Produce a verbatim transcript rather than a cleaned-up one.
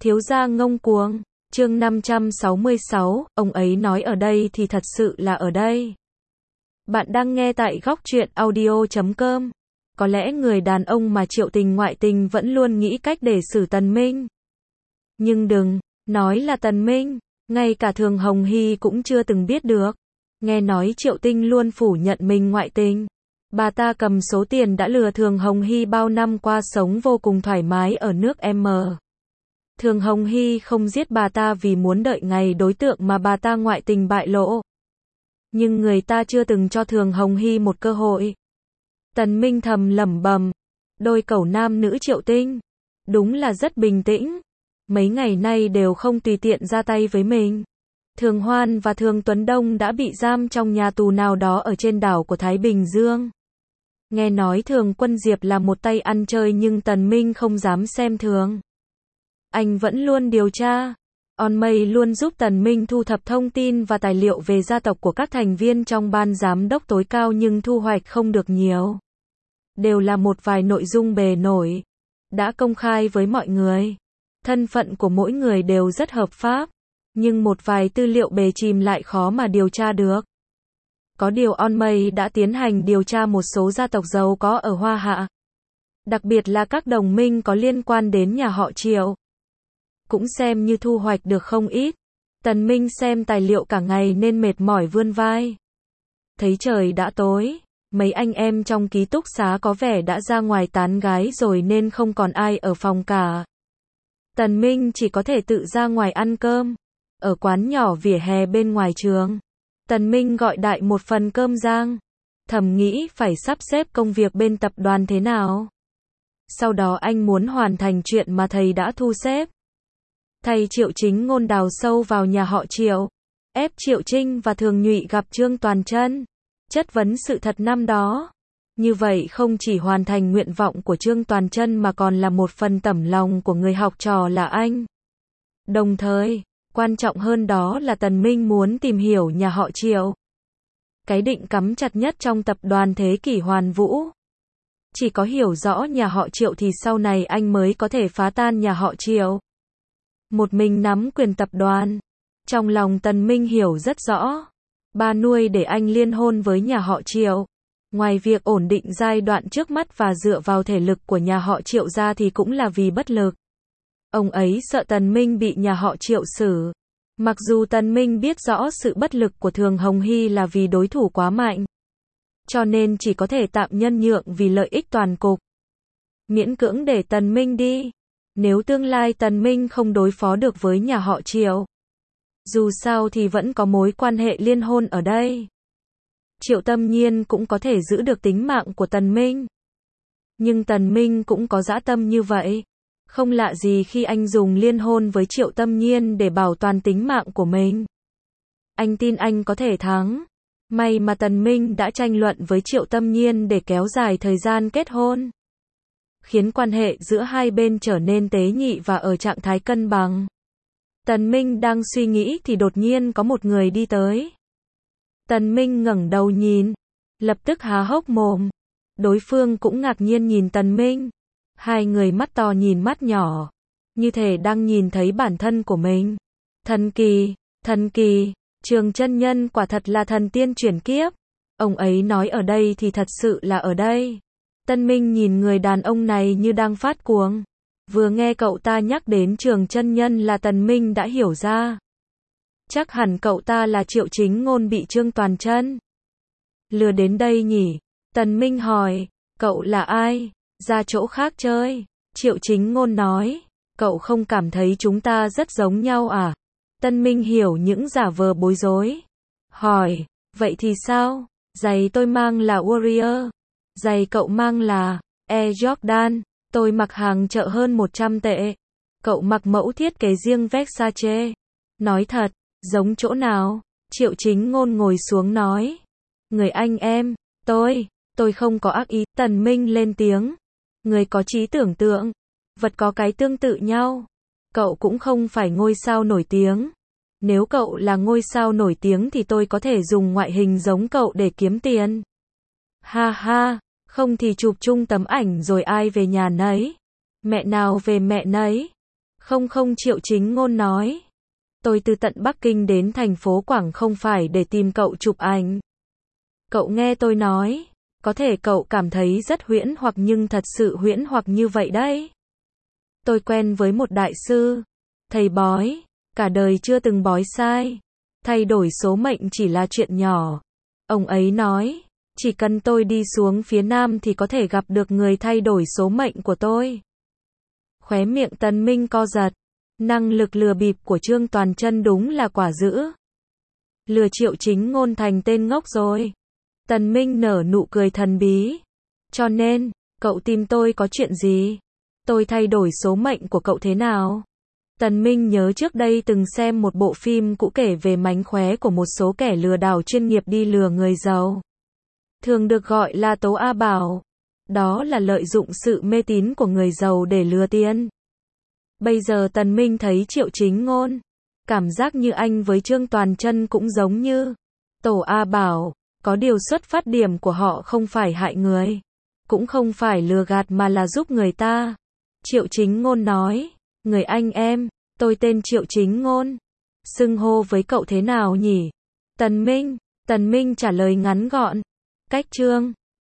Thiếu gia ngông cuồng, chương năm trăm sáu mươi sáu, ông ấy nói ở đây thì thật sự là ở đây. Bạn đang nghe tại góc truyện audio chấm com. Có lẽ người đàn ông mà Triệu Tình ngoại tình vẫn luôn nghĩ cách để xử Tần Minh. Nhưng đừng, nói là Tần Minh, ngay cả Thường Hồng Hy cũng chưa từng biết được. Nghe nói Triệu Tinh luôn phủ nhận mình ngoại tình. Bà ta cầm số tiền đã lừa Thường Hồng Hy bao năm qua sống vô cùng thoải mái ở nước M. Thường Hồng Hy không giết bà ta vì muốn đợi ngày đối tượng mà bà ta ngoại tình bại lộ. Nhưng người ta chưa từng cho Thường Hồng Hy một cơ hội. Tần Minh thầm lẩm bẩm, đôi cẩu nam nữ Triệu Tinh, đúng là rất bình tĩnh. Mấy ngày nay đều không tùy tiện ra tay với mình. Thường Hoan và Thường Tuấn Đông đã bị giam trong nhà tù nào đó ở trên đảo của Thái Bình Dương. Nghe nói Thường Quân Diệp là một tay ăn chơi nhưng Tần Minh không dám xem thường. Anh vẫn luôn điều tra. On Mây luôn giúp Tần Minh thu thập thông tin và tài liệu về gia tộc của các thành viên trong ban giám đốc tối cao nhưng thu hoạch không được nhiều. Đều là một vài nội dung bề nổi. Đã công khai với mọi người. Thân phận của mỗi người đều rất hợp pháp. Nhưng một vài tư liệu bề chìm lại khó mà điều tra được. Có điều On Mây đã tiến hành điều tra một số gia tộc giàu có ở Hoa Hạ. Đặc biệt là các đồng minh có liên quan đến nhà họ Triệu. Cũng xem như thu hoạch được không ít. Tần Minh xem tài liệu cả ngày nên mệt mỏi vươn vai. Thấy trời đã tối, mấy anh em trong ký túc xá có vẻ đã ra ngoài tán gái rồi nên không còn ai ở phòng cả. Tần Minh chỉ có thể tự ra ngoài ăn cơm. Ở quán nhỏ vỉa hè bên ngoài trường. Tần Minh gọi đại một phần cơm rang. Thầm nghĩ phải sắp xếp công việc bên tập đoàn thế nào. Sau đó anh muốn hoàn thành chuyện mà thầy đã thu xếp. Thầy Triệu Chính Ngôn đào sâu vào nhà họ Triệu. Ép Triệu Trinh và Thường Nhụy gặp Trương Toàn Chân. Chất vấn sự thật năm đó. Như vậy không chỉ hoàn thành nguyện vọng của Trương Toàn Chân mà còn là một phần tấm lòng của người học trò là anh. Đồng thời, quan trọng hơn đó là Tần Minh muốn tìm hiểu nhà họ Triệu. Cái định cắm chặt nhất trong tập đoàn thế kỷ hoàn vũ. Chỉ có hiểu rõ nhà họ Triệu thì sau này anh mới có thể phá tan nhà họ Triệu. Một mình nắm quyền tập đoàn. Trong lòng Tần Minh hiểu rất rõ. Ba nuôi để anh liên hôn với nhà họ Triệu. Ngoài việc ổn định giai đoạn trước mắt và dựa vào thể lực của nhà họ Triệu ra thì cũng là vì bất lực. Ông ấy sợ Tần Minh bị nhà họ Triệu xử. Mặc dù Tần Minh biết rõ sự bất lực của Thường Hồng Hy là vì đối thủ quá mạnh. Cho nên chỉ có thể tạm nhân nhượng vì lợi ích toàn cục. Miễn cưỡng để Tần Minh đi. Nếu tương lai Tần Minh không đối phó được với nhà họ Triệu. Dù sao thì vẫn có mối quan hệ liên hôn ở đây. Triệu Tâm Nhiên cũng có thể giữ được tính mạng của Tần Minh. Nhưng Tần Minh cũng có dã tâm như vậy. Không lạ gì khi anh dùng liên hôn với Triệu Tâm Nhiên để bảo toàn tính mạng của mình. Anh tin anh có thể thắng. May mà Tần Minh đã tranh luận với Triệu Tâm Nhiên để kéo dài thời gian kết hôn. Khiến quan hệ giữa hai bên trở nên tế nhị và ở trạng thái cân bằng. Tần Minh đang suy nghĩ thì đột nhiên có một người đi tới. Tần Minh ngẩng đầu nhìn. Lập tức há hốc mồm. Đối phương cũng ngạc nhiên nhìn Tần Minh. Hai người mắt to nhìn mắt nhỏ. Như thể đang nhìn thấy bản thân của mình. Thần kỳ, thần kỳ, Trường Chân Nhân quả thật là thần tiên chuyển kiếp. Ông ấy nói ở đây thì thật sự là ở đây. Tần Minh nhìn người đàn ông này như đang phát cuồng. Vừa nghe cậu ta nhắc đến Trường Chân Nhân là Tần Minh đã hiểu ra. Chắc hẳn cậu ta là Triệu Chính Ngôn bị Trương Toàn Chân lừa đến đây nhỉ? Tần Minh hỏi, cậu là ai? Ra chỗ khác chơi. Triệu Chính Ngôn nói, cậu không cảm thấy chúng ta rất giống nhau à? Tần Minh hiểu những giả vờ bối rối. Hỏi, vậy thì sao? Giày tôi mang là Warrior. Giày cậu mang là Air Jordan. Tôi mặc hàng chợ hơn một trăm tệ. Cậu mặc mẫu thiết kế riêng Versace. Nói thật, giống chỗ nào? Triệu Chính Ngôn ngồi xuống nói. Người anh em, tôi, tôi không có ác ý. Tần Minh lên tiếng. Người có trí tưởng tượng. Vật có cái tương tự nhau. Cậu cũng không phải ngôi sao nổi tiếng. Nếu cậu là ngôi sao nổi tiếng thì tôi có thể dùng ngoại hình giống cậu để kiếm tiền. Ha ha, không thì chụp chung tấm ảnh rồi ai về nhà nấy. Mẹ nào về mẹ nấy. Không không Triệu Chính Ngôn nói. Tôi từ tận Bắc Kinh đến thành phố Quảng không phải để tìm cậu chụp ảnh. Cậu nghe tôi nói, có thể cậu cảm thấy rất huyễn hoặc nhưng thật sự huyễn hoặc như vậy đấy. Tôi quen với một đại sư, thầy bói, cả đời chưa từng bói sai. Thay đổi số mệnh chỉ là chuyện nhỏ. Ông ấy nói, chỉ cần tôi đi xuống phía Nam thì có thể gặp được người thay đổi số mệnh của tôi. Khóe miệng Tần Minh co giật. Năng lực lừa bịp của Trương Toàn Chân đúng là quả dữ. Lừa Triệu Chính Ngôn thành tên ngốc rồi. Tần Minh nở nụ cười thần bí. Cho nên, cậu tìm tôi có chuyện gì? Tôi thay đổi số mệnh của cậu thế nào? Tần Minh nhớ trước đây từng xem một bộ phim cũ kể về mánh khóe của một số kẻ lừa đảo chuyên nghiệp đi lừa người giàu. Thường được gọi là tố A Bảo. Đó là lợi dụng sự mê tín của người giàu để lừa tiền. Bây giờ Tần Minh thấy Triệu Chính Ngôn, cảm giác như anh với Trương Toàn Chân cũng giống như tổ A Bảo, có điều xuất phát điểm của họ không phải hại người, cũng không phải lừa gạt mà là giúp người ta. Triệu Chính Ngôn nói, người anh em, tôi tên Triệu Chính Ngôn, xưng hô với cậu thế nào nhỉ? Tần Minh, Tần Minh trả lời ngắn gọn, cách Trương